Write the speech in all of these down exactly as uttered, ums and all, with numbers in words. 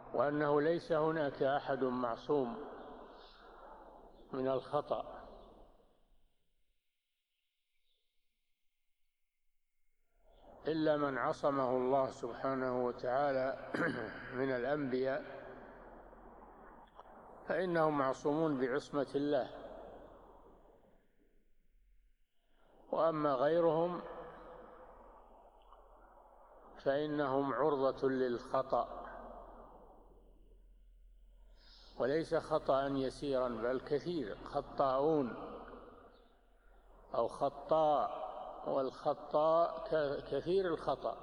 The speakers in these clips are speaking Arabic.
وأنه ليس هناك أحد معصوم من الخطأ، إلا من عصمه الله سبحانه وتعالى من الأنبياء فإنهم معصومون بعصمة الله، وأما غيرهم فإنهم عرضة للخطأ، وليس خطأ يسيرا بل كثير، خطاؤون أو خطاء، والخطاء كثير الخطأ.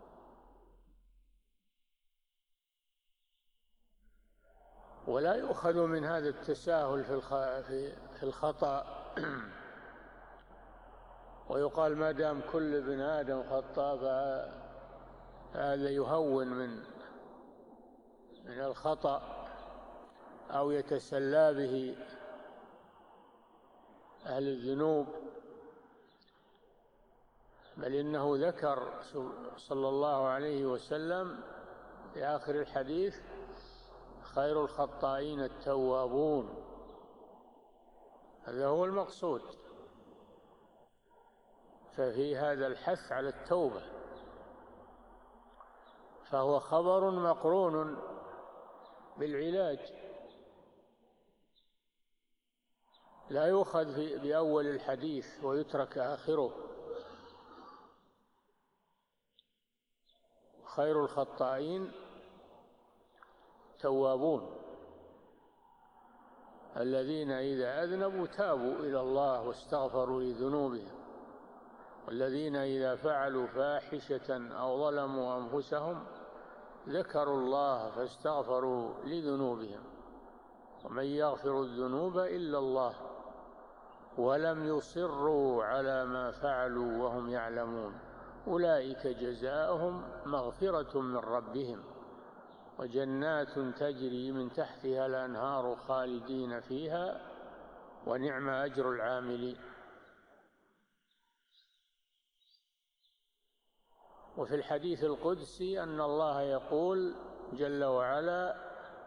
ولا يؤخذ من هذا التساهل في الخطأ ويقال ما دام كل ابن آدم خطاء فهذا يهون من من الخطأ أو يتسلى به أهل الذنوب، بل إنه ذكر صلى الله عليه وسلم في آخر الحديث: خير الخطائين التوابون. هذا هو المقصود، ففي هذا الحث على التوبة، فهو خبر مقرون بالعلاج، لا يؤخذ بأول الحديث ويترك آخره. خير الخطائين توابون، الذين إذا أذنبوا تابوا إلى الله واستغفروا لذنوبهم، والذين إذا فعلوا فاحشة أو ظلموا أنفسهم ذكروا الله فاستغفروا لذنوبهم، ومن يغفر الذنوب إلا الله ولم يصروا على ما فعلوا وهم يعلمون أولئك جزاؤهم مغفرة من ربهم وجنات تجري من تحتها الأنهار خالدين فيها ونعم أجر العاملين. وفي الحديث القدسي أن الله يقول جل وعلا: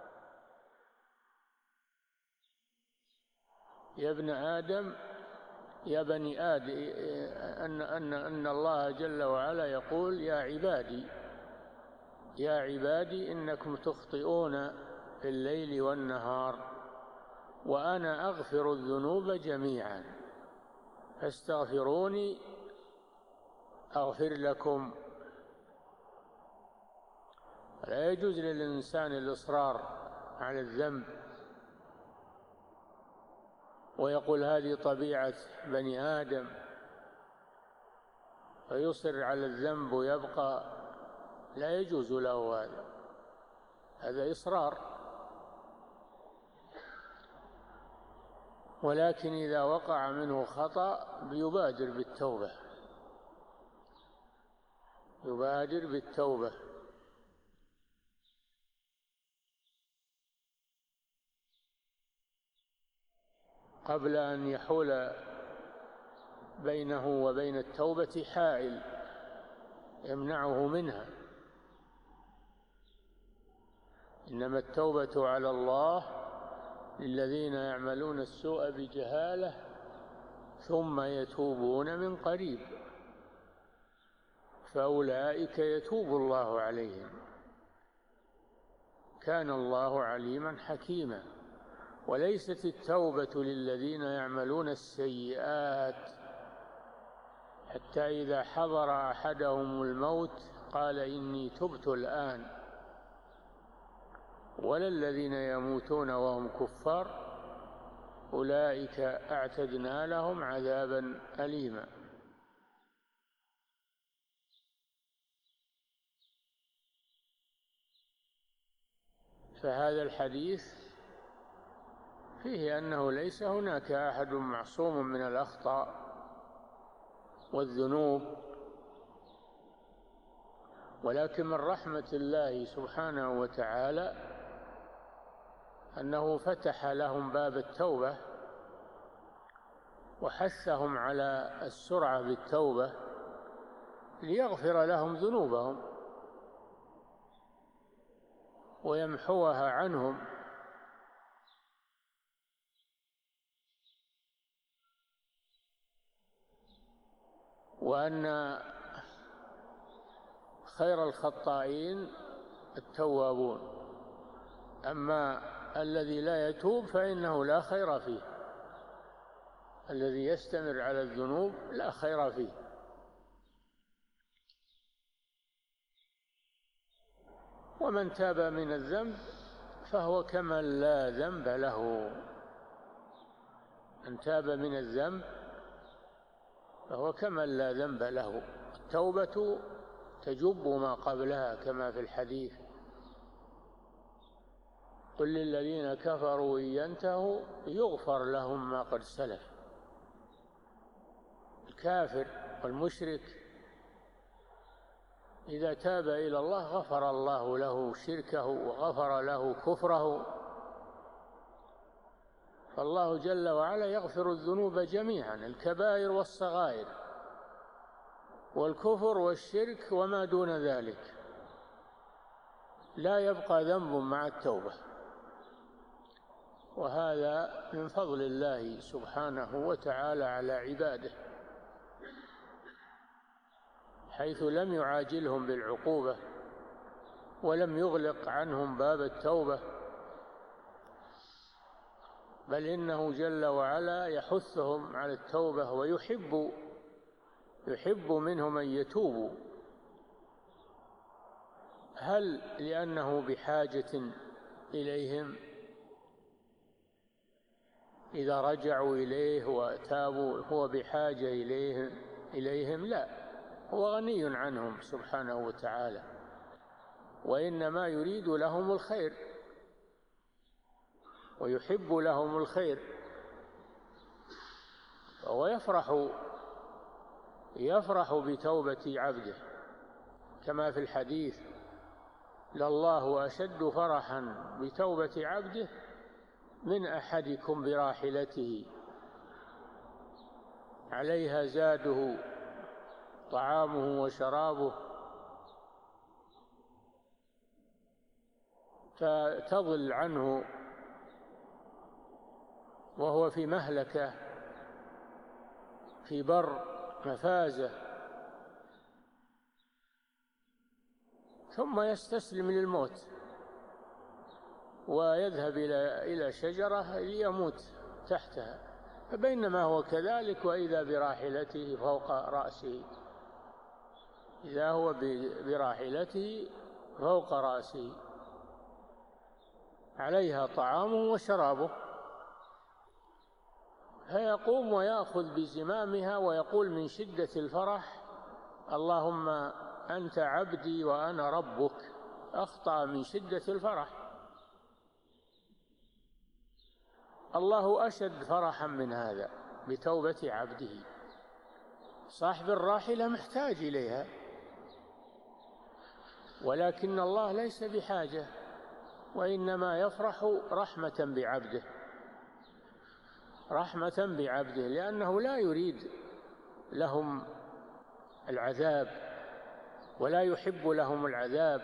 يا ابن آدم يا بني آدم، أن, أن, أن الله جل وعلا يقول: يا عبادي يا عبادي إنكم تخطئون في الليل والنهار وأنا أغفر الذنوب جميعا فاستغفروني أغفر لكم. لا يجوز للإنسان الإصرار على الذنب ويقول هذه طبيعة بني آدم فيصر على الذنب ويبقى، لا يجوز له هذا، هذا إصرار. ولكن إذا وقع منه خطأ يبادر بالتوبة، يبادر بالتوبة قبل أن يحول بينه وبين التوبة حائل يمنعه منها. إنما التوبة على الله للذين يعملون السوء بجهالة ثم يتوبون من قريب فأولئك يتوب الله عليهم كان الله عليما حكيما. وليست التوبة للذين يعملون السيئات حتى إذا حضر أحدهم الموت قال إني تبت الآن، ولا الذين يموتون وهم كفار أولئك أعتدنا لهم عذابا أليما. فهذا الحديث فيه أنه ليس هناك أحد معصوم من الأخطاء والذنوب، ولكن من رحمة الله سبحانه وتعالى أنه فتح لهم باب التوبة وحثهم على السرعة بالتوبة ليغفر لهم ذنوبهم، ويمحوها عنهم. وأن خير الخطائين التوابون، أما الذي لا يتوب فإنه لا خير فيه، الذي يستمر على الذنوب لا خير فيه. ومن تاب من الذنب فهو كمن لا ذنب له. من تاب من الذنب فهو كمن لا ذنب له. التوبة تجب ما قبلها كما في الحديث: قل للذين كفروا إن ينتهوا يغفر لهم ما قد سلف. الكافر والمشرك إذا تاب إلى الله غفر الله له شركه وغفر له كفره. فالله جل وعلا يغفر الذنوب جميعا، الكبائر والصغائر والكفر والشرك وما دون ذلك، لا يبقى ذنب مع التوبة. وهذا من فضل الله سبحانه وتعالى على عباده، حيث لم يعاجلهم بالعقوبة ولم يغلق عنهم باب التوبة، بل إنه جل وعلا يحثهم على التوبة ويحب يحب منهم أن يتوبوا. هل لأنه بحاجة إليهم إذا رجعوا إليه وتابوا هو بحاجة إليهم إليهم لا، هو غني عنهم سبحانه وتعالى، وإنما يريد لهم الخير ويحب لهم الخير. وهو يفرح يفرح بتوبة عبده، كما في الحديث: لله أشد فرحا بتوبة عبده من أحدكم براحلته عليها زاده طعامه وشرابه فتضل عنه وهو في مهلكة في بر مفازة، ثم يستسلم للموت ويذهب إلى إلى شجرة ليموت تحتها، فبينما هو كذلك وإذا براحلته فوق رأسه، إذا هو براحلته فوق رأسه عليها طعامه وشرابه، فيقوم ويأخذ بزمامها ويقول من شدة الفرح: اللهم أنت عبدي وأنا ربك. أخطأ من شدة الفرح. الله أشد فرحا من هذا بتوبة عبده. صاحب الراحلة محتاج إليها، ولكن الله ليس بحاجة، وإنما يفرح رحمة بعبده رحمة بعبده لأنه لا يريد لهم العذاب ولا يحب لهم العذاب،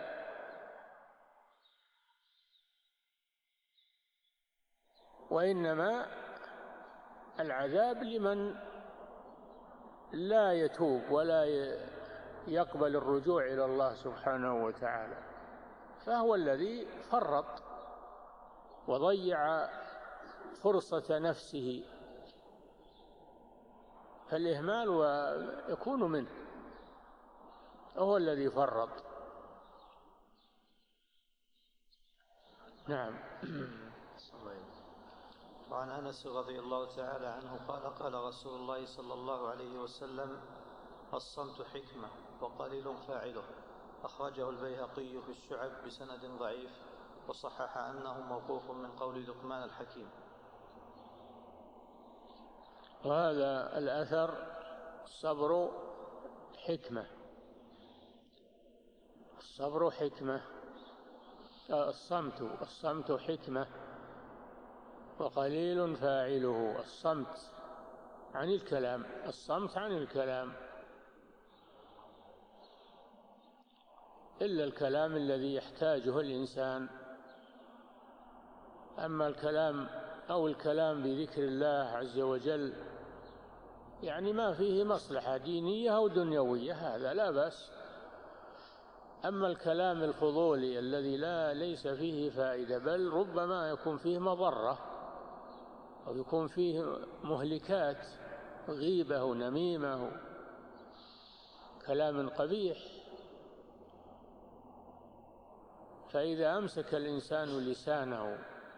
وإنما العذاب لمن لا يتوب ولا يقبل الرجوع إلى الله سبحانه وتعالى، فهو الذي فرط وضيع فرصة نفسه، فالإهمال يكون منه، هو الذي فرط. نعم. وعن أنس رضي الله تعالى عنه قال: قال رسول الله صلى الله عليه وسلم: الصمت حكمة وقليل فاعله. أخرجه البيهقي في الشعب بسند ضعيف، وصحح أنه موقوف من قول لقمان الحكيم. وهذا الأثر: الصبر حكمة، الصبر حكمة، الصمت الصمت حكمة وقليل فاعله. الصمت عن الكلام، الصمت عن الكلام، إلا الكلام الذي يحتاجه الإنسان أما الكلام أو الكلام بذكر الله عز وجل يعني ما فيه مصلحة دينية أو دنيوية هذا لا بأس. أما الكلام الفضولي الذي لا ليس فيه فائدة بل ربما يكون فيه مضرة أو يكون فيه مهلكات غيبة ونميمة كلام قبيح، فإذا أمسك الإنسان لسانه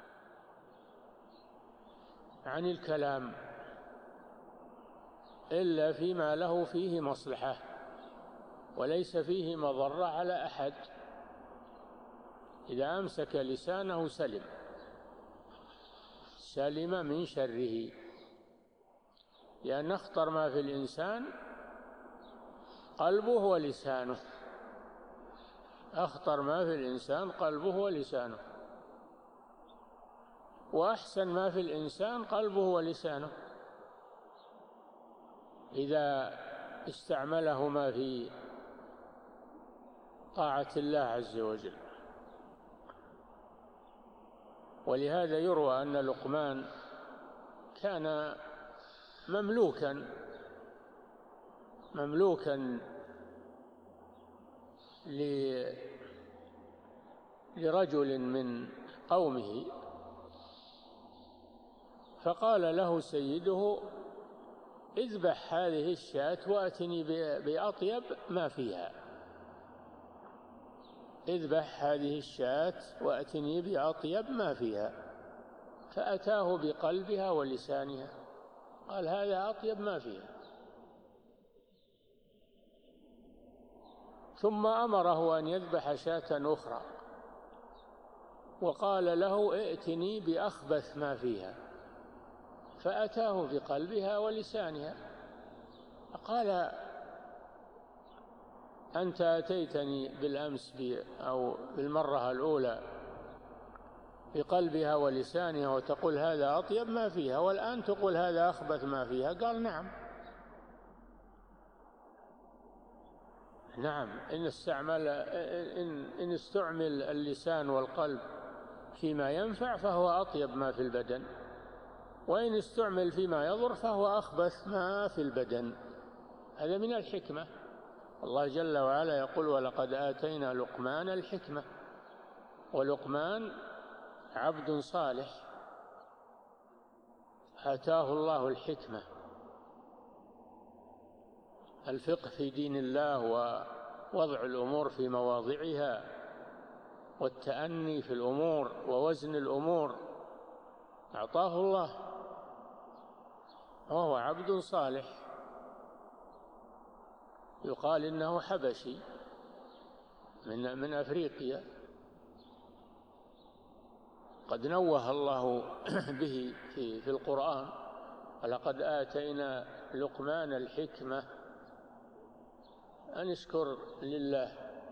عن الكلام إلا فيما له فيه مصلحة وليس فيه مضرة على أحد، إذا أمسك لسانه سلم سلم من شره، لأن أخطر ما في الإنسان قلبه ولسانه، أخطر ما في الإنسان قلبه ولسانه، وأحسن ما في الإنسان قلبه ولسانه إذا استعملهما في طاعة الله عز وجل. ولهذا يروى أن لقمان كان مملوكا مملوكا لرجل من قومه، فقال له سيده: اذبح هذه الشاة وأتني بأطيب ما فيها، اذبح هذه الشاة وأتني بأطيب ما فيها. فأتاه بقلبها ولسانها، قال: هذا أطيب ما فيها. ثم أمره أن يذبح شاة أخرى وقال له: ائتني بأخبث ما فيها. فأتاه بقلبها ولسانها، قال: أنت أتيتني بالأمس أو بالمرة الأولى بقلبها ولسانها وتقول هذا أطيب ما فيها، والآن تقول هذا أخبث ما فيها. قال: نعم نعم إن استعمل إن, إن استعمل اللسان والقلب فيما ينفع فهو أطيب ما في البدن، وإن استعمل فيما يضر فهو أخبث ما في البدن. هذا من الحكمة. الله جل وعلا يقول: ولقد آتينا لقمان الحكمة. ولقمان عبد صالح آتاه الله الحكمة، الفقه في دين الله ووضع الأمور في مواضعها والتأني في الأمور ووزن الأمور، أعطاه الله، وهو عبد صالح. يقال إنه حبشي من من أفريقيا، قد نوه الله به في في القرآن: ولقد آتينا لقمان الحكمة أن اشكر لله.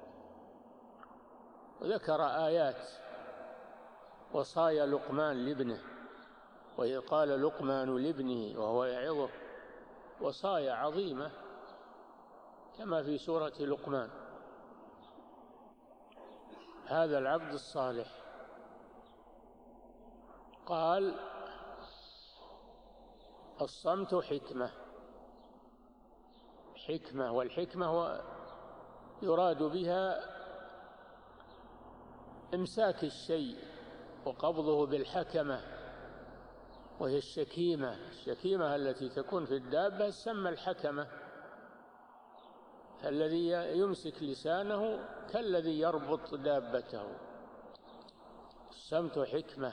وذكر آيات وصايا لقمان لابنه، وإذ قال لقمان لابنه وهو يعظه، وصايا عظيمة كما في سورة لقمان. هذا العبد الصالح قال: الصمت حكمة. حكمة، والحكمة هو يراد بها إمساك الشيء وقبضه بالحكمة، وهي الشكيمة. الشكيمة التي تكون في الدابة تسمى الحكمة. الذي يمسك لسانه كالذي يربط دابته. الصمت حكمة.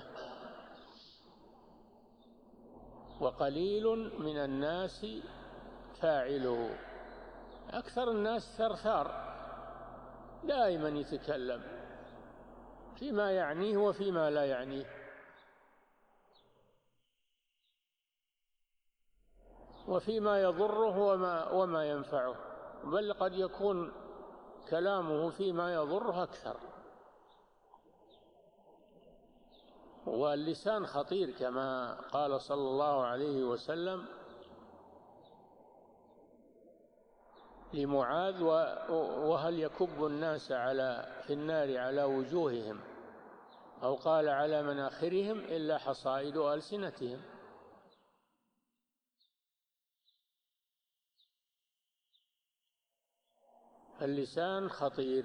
وقليل من الناس فاعله. أكثر الناس ثرثار، دائما يتكلم فيما يعنيه وفيما لا يعنيه، وفيما يضره وما, وما ينفعه، بل قد يكون كلامه فيما يضره أكثر. واللسان خطير كما قال صلى الله عليه وسلم أو قال على مناخرهم إلا حصائد ألسنتهم. اللسان خطير،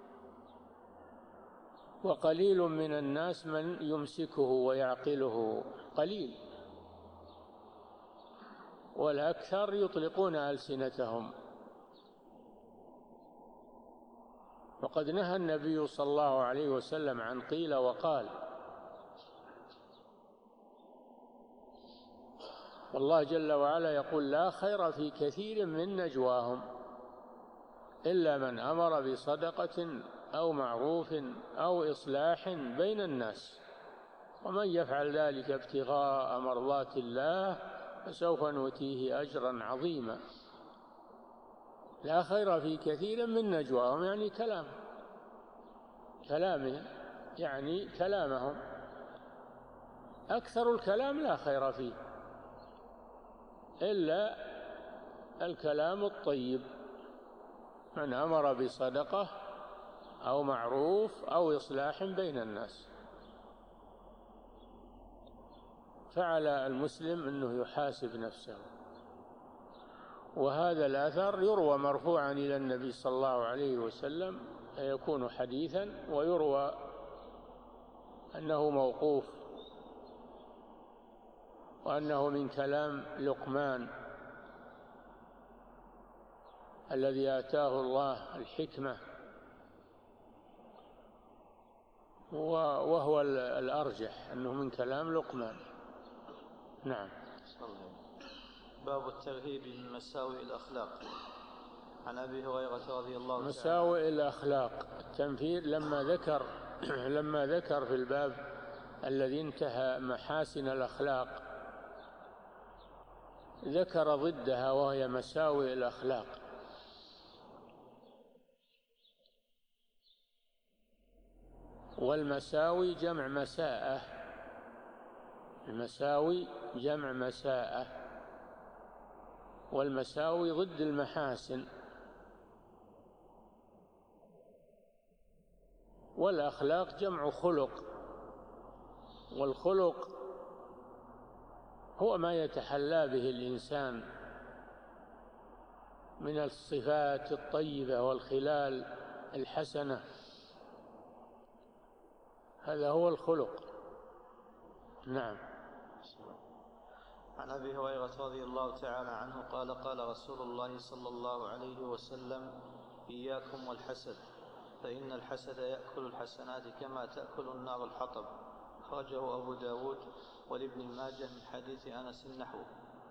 وقليل من الناس من يمسكه ويعقله، قليل، والأكثر يطلقون ألسنتهم. وقد نهى النبي صلى الله عليه وسلم عن قيل وقال، والله جل وعلا يقول: لا خير في كثير من نجواهم إلا من أمر بصدقة أو معروف أو إصلاح بين الناس، ومن يفعل ذلك ابتغاء مرضات الله فسوف نؤتيه أجرا عظيما. لا خير في كثير من نجواهم يعني كلام كلامهم يعني كلامهم، أكثر الكلام لا خير فيه إلا الكلام الطيب، من أمر بصدقة أو معروف أو إصلاح بين الناس. فعلى المسلم أنه يحاسب نفسه. وهذا الأثر يروى مرفوعا إلى النبي صلى الله عليه وسلم، يكون حديثا، ويروى أنه موقوف، وأنه من كلام لقمان الذي آتاه الله الحكمة، وهو الأرجح أنه من كلام لقمان. نعم. باب الترهيب من مساوئ الأخلاق. عن أبي هريرة رضي الله عنه مساوئ الأخلاق، التنفير لما ذكر لما ذكر في الباب الذي انتهى محاسن الأخلاق ذكر ضدها وهي مساوئ الأخلاق. والمساوي جمع مساءة، المساوي جمع مساءة، والمساوي ضد المحاسن. والأخلاق جمع خلق، والخلق هو ما يتحلى به الإنسان من الصفات الطيبة والخلال الحسنة، هذا هو الخلق. نعم. عن أبي هريرة رضي الله تعالى عنه قال: قال رسول الله صلى الله عليه وسلم: إياكم والحسد، فإن الحسد يأكل الحسنات كما تأكل النار الحطب. أخرجه أبو داود ولابن ماجه من حديث أنس نحوه.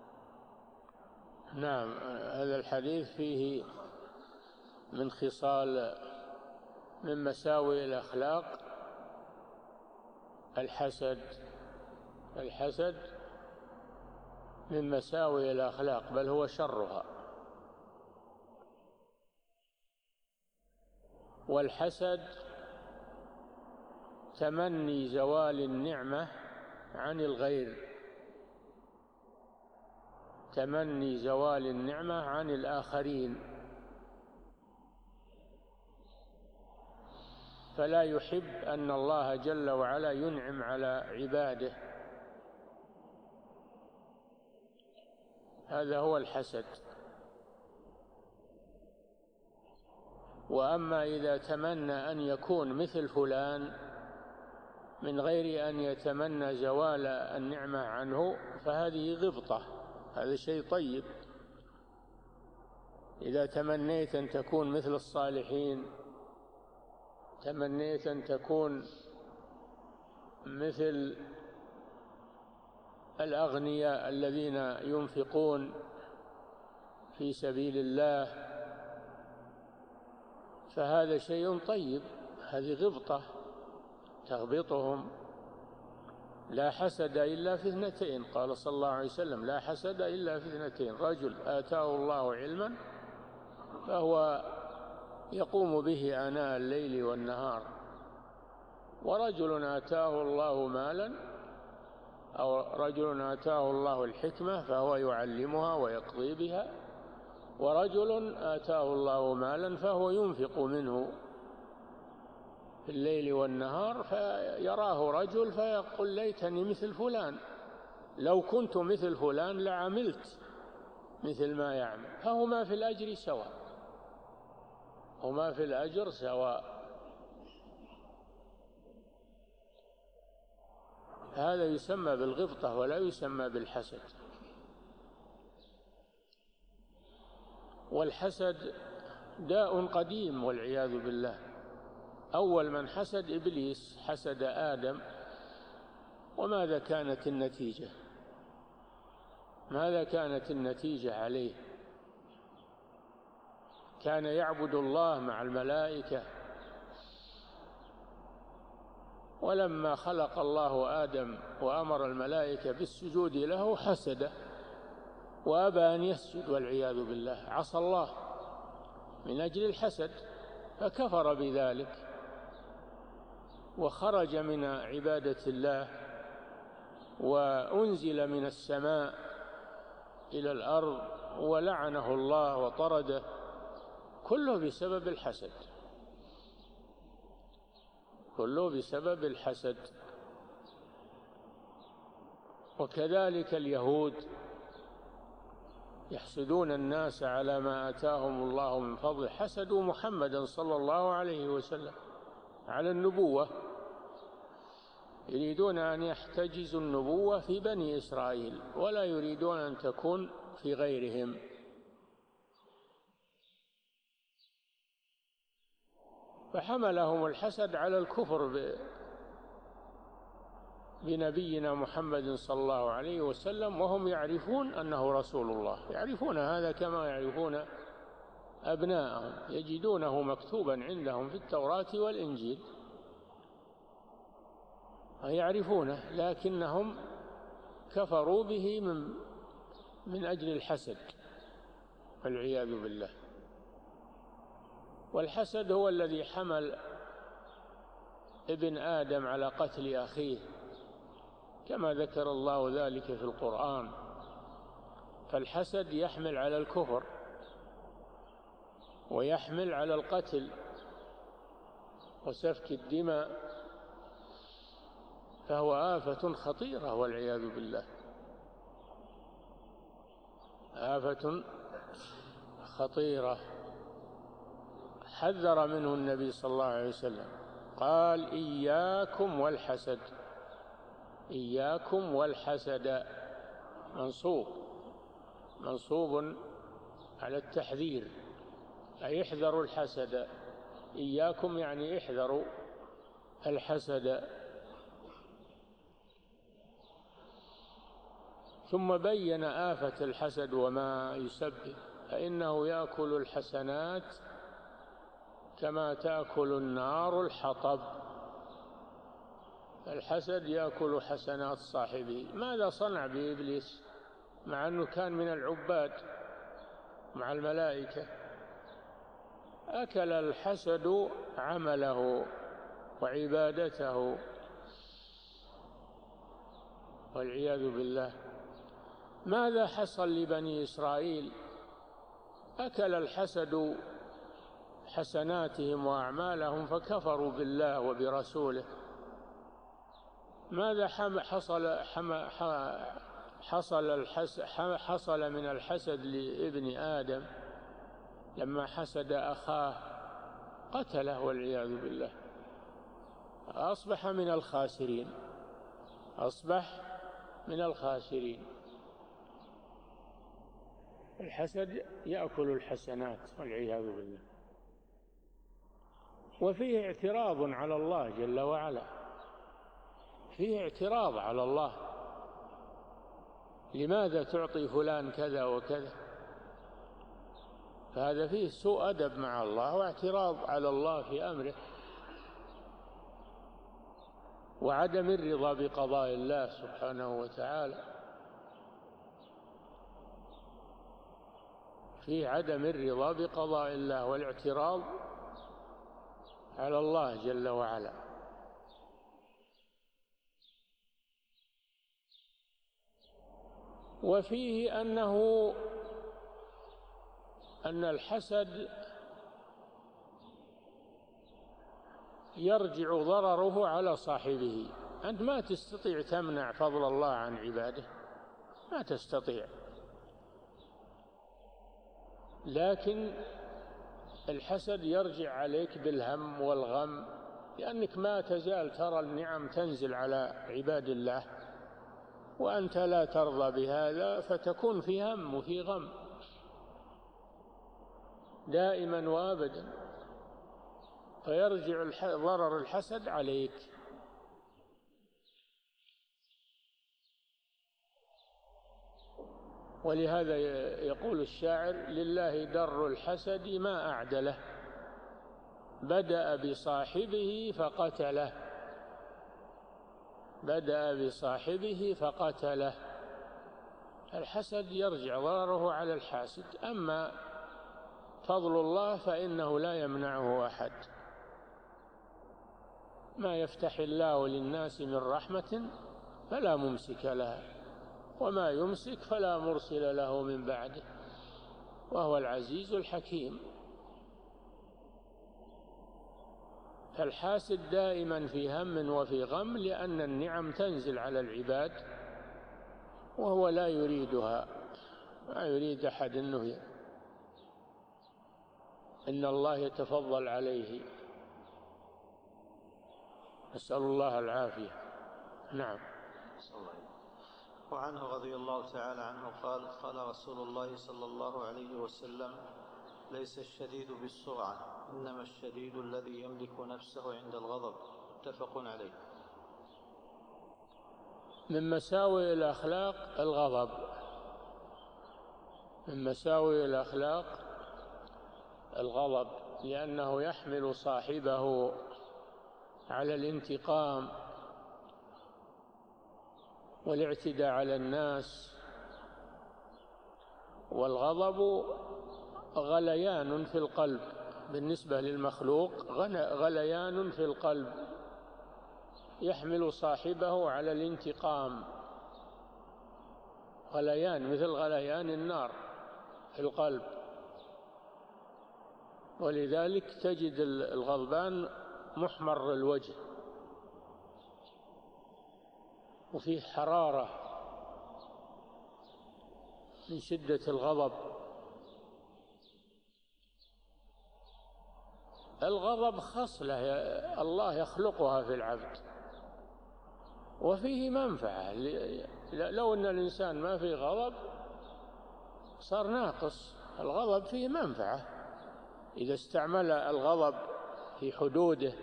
نعم. هذا الحديث فيه من خصال من مساوئ الأخلاق الحسد. الحسد من مساوئ الأخلاق، بل هو شرها. والحسد تمني زوال النعمة عن الغير، تمني زوال النعمة عن الآخرين، فلا يحب أن الله جل وعلا ينعم على عباده. هذا هو الحسد. وأما إذا تمنى أن يكون مثل فلان من غير أن يتمنى زوال النعمة عنه فهذه غبطة، هذا شيء طيب. إذا تمنيت أن تكون مثل الصالحين، تمنيت أن تكون مثل الأغنياء الذين ينفقون في سبيل الله، فهذا شيء طيب، هذه غبطة تغبطهم. لا حسد إلا في اثنتين، قال صلى الله عليه وسلم: لا حسد إلا في اثنتين، رجل آتاه الله علما فهو يقوم به آناء الليل والنهار، ورجل آتاه الله مالا، أو رجل آتاه الله الحكمة فهو يعلمها ويقضي بها، ورجل آتاه الله مالا فهو ينفق منه. في الليل والنهار، فيراه رجل فيقول ليتني مثل فلان، لو كنت مثل فلان لعملت مثل ما يعمل. فهما في الأجر سواء، هما في الأجر سواء. هذا يسمى بالغبطة ولا يسمى بالحسد. والحسد داء قديم والعياذ بالله. أول من حسد إبليس، حسد آدم، وماذا كانت النتيجة؟ ماذا كانت النتيجة عليه؟ كان يعبد الله مع الملائكة، ولما خلق الله آدم وأمر الملائكة بالسجود له حسده وأبى أن يسجد والعياذ بالله، عصى الله من أجل الحسد فكفر بذلك وخرج من عبادة الله، وأنزل من السماء إلى الأرض ولعنه الله وطرده، كله بسبب الحسد، كله بسبب الحسد. وكذلك اليهود يحسدون الناس على ما آتاهم الله من فضله، حسدوا محمدا صلى الله عليه وسلم على النبوة، يريدون أن يحتجزوا النبوة في بني إسرائيل ولا يريدون أن تكون في غيرهم. فحملهم الحسد على الكفر بنبينا محمد صلى الله عليه وسلم، وهم يعرفون أنه رسول الله، يعرفون هذا كما يعرفون أبناءهم، يجدونه مكتوبا عندهم في التوراة والإنجيل، يعرفونه، لكنهم كفروا به من من أجل الحسد والعياذ بالله. والحسد هو الذي حمل ابن آدم على قتل أخيه كما ذكر الله ذلك في القرآن. فالحسد يحمل على الكفر ويحمل على القتل وسفك الدماء، فهو آفة خطيرة والعياذ بالله، آفة خطيرة حذر منه النبي صلى الله عليه وسلم، قال إياكم والحسد، إياكم والحسد، منصوب منصوب على التحذير، أي احذروا الحسد، إياكم يعني احذروا الحسد. ثم بين آفة الحسد وما يسبب، فإنه يأكل الحسنات كما تأكل النار الحطب. الحسد يأكل حسنات صاحبه. ماذا صنع بإبليس مع أنه كان من العباد مع الملائكة؟ أكل الحسد عمله وعبادته والعياذ بالله. ماذا حصل لبني إسرائيل؟ أكل الحسد حسناتهم وأعمالهم فكفروا بالله وبرسوله. ماذا حصل حصل حصل من الحسد لابن آدم لما حسد أخاه؟ قتله والعياذ بالله، أصبح من الخاسرين، أصبح من الخاسرين. الحسد يأكل الحسنات والعياذ بالله. وفيه اعتراض على الله جل وعلا، فيه اعتراض على الله، لماذا تعطي فلان كذا وكذا؟ فهذا فيه سوء أدب مع الله واعتراض على الله في أمره وعدم الرضا بقضاء الله سبحانه وتعالى، في عدم الرضا بقضاء الله والاعتراض على الله جل وعلا. وفيه أنه أن الحسد يرجع ضرره على صاحبه. أنت ما تستطيع تمنع فضل الله عن عباده، ما تستطيع، لكن الحسد يرجع عليك بالهم والغم، لأنك ما تزال ترى النعم تنزل على عباد الله وأنت لا ترضى بهذا، فتكون في هم وفي غم دائما وابدا، فيرجع ضرر الحسد عليك. ولهذا يقول الشاعر: لله در الحسد ما أعدله، بدأ بصاحبه فقتله، بدأ بصاحبه فقتله. الحسد يرجع ضرره على الحاسد، أما فضل الله فإنه لا يمنعه أحد. ما يفتح الله للناس من رحمة فلا ممسك لها، وما يمسك فلا مرسل له من بعده، وهو العزيز الحكيم. فالحاسد دائما في هم وفي غم، لأن النعم تنزل على العباد وهو لا يريدها، ما يريد أحد أنه إن الله يتفضل عليه. نسأل الله العافية. نعم. وعنه رضي الله تعالى عنه قال: قال رسول الله صلى الله عليه وسلم: ليس الشديد بالسرعة، إنما الشديد الذي يملك نفسه عند الغضب. متفق عليه. من مساوئ الأخلاق الغضب، من مساوئ الأخلاق الغضب، لأنه يحمل صاحبه على الانتقام والاعتداء على الناس. والغضب غليان في القلب، بالنسبة للمخلوق غليان في القلب، يحمل صاحبه على الانتقام، غليان مثل غليان النار في القلب. ولذلك تجد الغضبان محمر الوجه وفيه حرارة من شدة الغضب. الغضب خصلة الله يخلقها في العبد وفيه منفعة. لو أن الإنسان ما فيه غضب صار ناقص. الغضب فيه منفعة إذا استعمل الغضب في حدوده،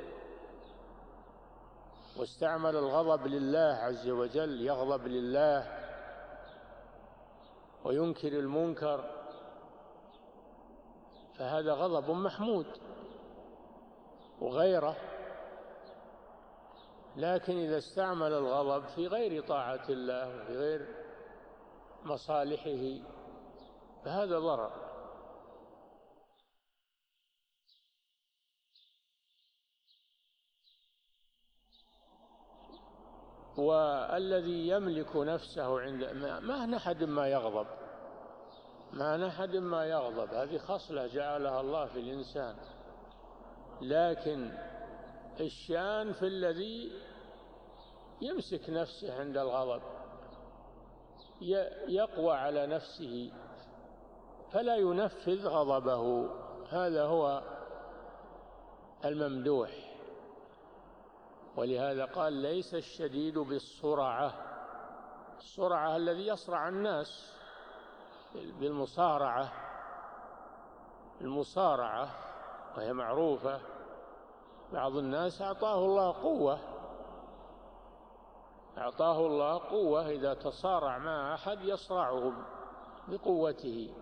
واستعمل الغضب لله عز وجل، يغضب لله وينكر المنكر، فهذا غضب محمود وغيره. لكن إذا استعمل الغضب في غير طاعة الله وفي غير مصالحه فهذا ضرر. والذي يملك نفسه عند ما نحد ما يغضب، ما نحد ما يغضب، هذه خصلة جعلها الله في الإنسان. لكن الشان في الذي يمسك نفسه عند الغضب، يقوى على نفسه فلا ينفذ غضبه، هذا هو الممدوح. ولهذا قال: ليس الشديد بالسرعة. السرعة الذي يصرع الناس بالمصارعة، المصارعة وهي معروفة. بعض الناس أعطاه الله قوة، أعطاه الله قوة إذا تصارع مع أحد يصرعه بقوته.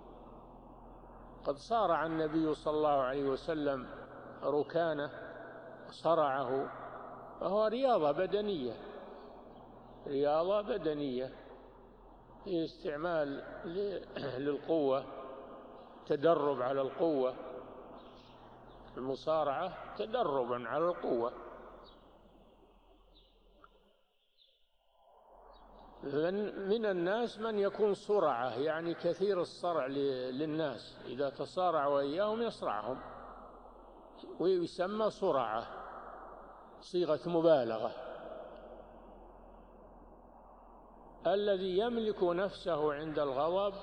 قد صارع النبي صلى الله عليه وسلم ركانه صرعه، فهو رياضة بدنية، رياضة بدنية هي استعمال للقوة، تدرب على القوة. المصارعة تدرب على القوة. من الناس من يكون صرعة، يعني كثير الصرع للناس، إذا تصارع وإياهم يصرعهم ويسمى صرعة. صيغة مبالغة. الذي يملك نفسه عند الغضب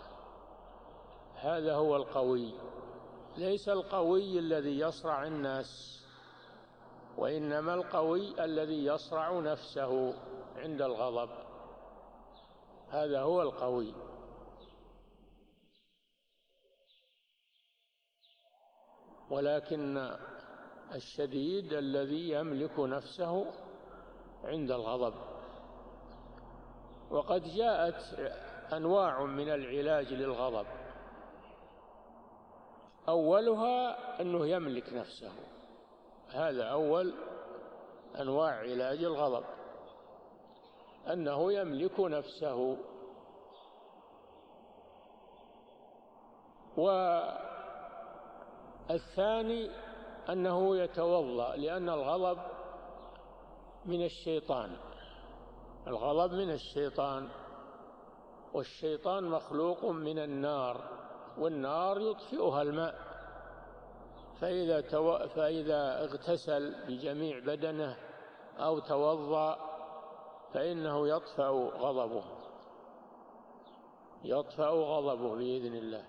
هذا هو القوي، ليس القوي الذي يصرع الناس، وإنما القوي الذي يصرع نفسه عند الغضب، هذا هو القوي. ولكن الشديد الذي يملك نفسه عند الغضب. وقد جاءت أنواع من العلاج للغضب، أولها أنه يملك نفسه، هذا أول أنواع علاج الغضب، أنه يملك نفسه. والثاني أنه يتوضأ، لأن الغضب من الشيطان، الغضب من الشيطان، والشيطان مخلوق من النار، والنار يطفئها الماء، فإذا, تو... فإذا اغتسل بجميع بدنه أو توضأ فإنه يطفأ غضبه، يطفأ غضبه بإذن الله.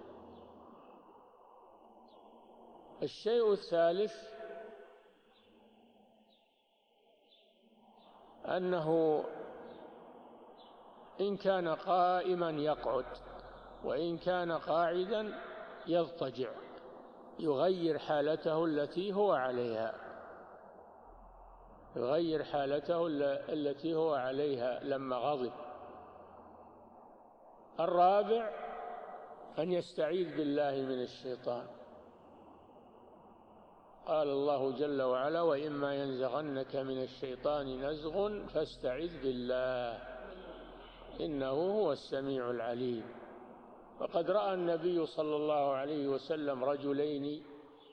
الشيء الثالث أنه إن كان قائما يقعد، وإن كان قاعدا يضطجع، يغير حالته التي هو عليها، يغير حالته التي هو عليها لما غضب. الرابع أن يستعيذ بالله من الشيطان، قال الله جل وعلا: وإما ينزغنك من الشيطان نزغ فاستعذ بالله إنه هو السميع العليم. وقد رأى النبي صلى الله عليه وسلم رجلين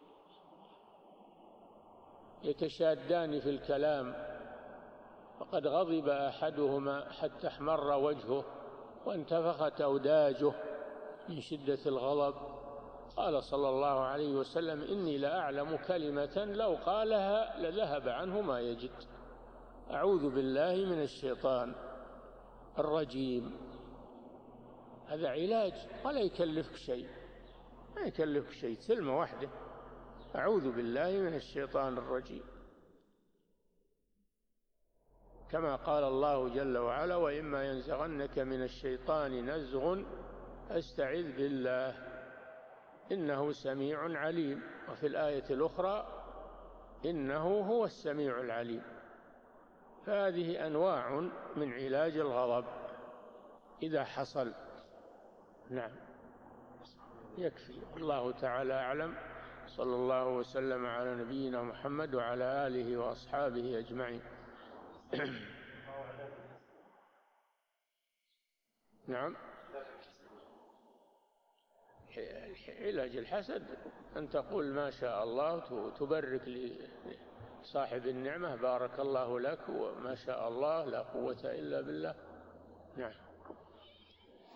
يتشادان في الكلام، وقد غضب أحدهما حتى احمر وجهه وانتفخت أوداجه من شدة الغضب. قال صلى الله عليه وسلم: إني لأعلم كلمة لو قالها لذهب عنه ما يجد، أعوذ بالله من الشيطان الرجيم. هذا علاج ولا يكلفك شيء، ما يكلفك شيء، كلمة واحدة: أعوذ بالله من الشيطان الرجيم، كما قال الله جل وعلا: وإما ينزغنك من الشيطان نزغ فاستعذ بالله إنه سميع عليم. وفي الآية الأخرى: إنه هو السميع العليم. فهذه أنواع من علاج الغضب إذا حصل. نعم، يكفي. الله تعالى أعلم، صلى الله وسلم على نبينا محمد وعلى آله وأصحابه أجمعين. نعم، علاج الحسد أن تقول ما شاء الله، تبرك لصاحب النعمة: بارك الله لك، وما شاء الله لا قوة إلا بالله. نعم.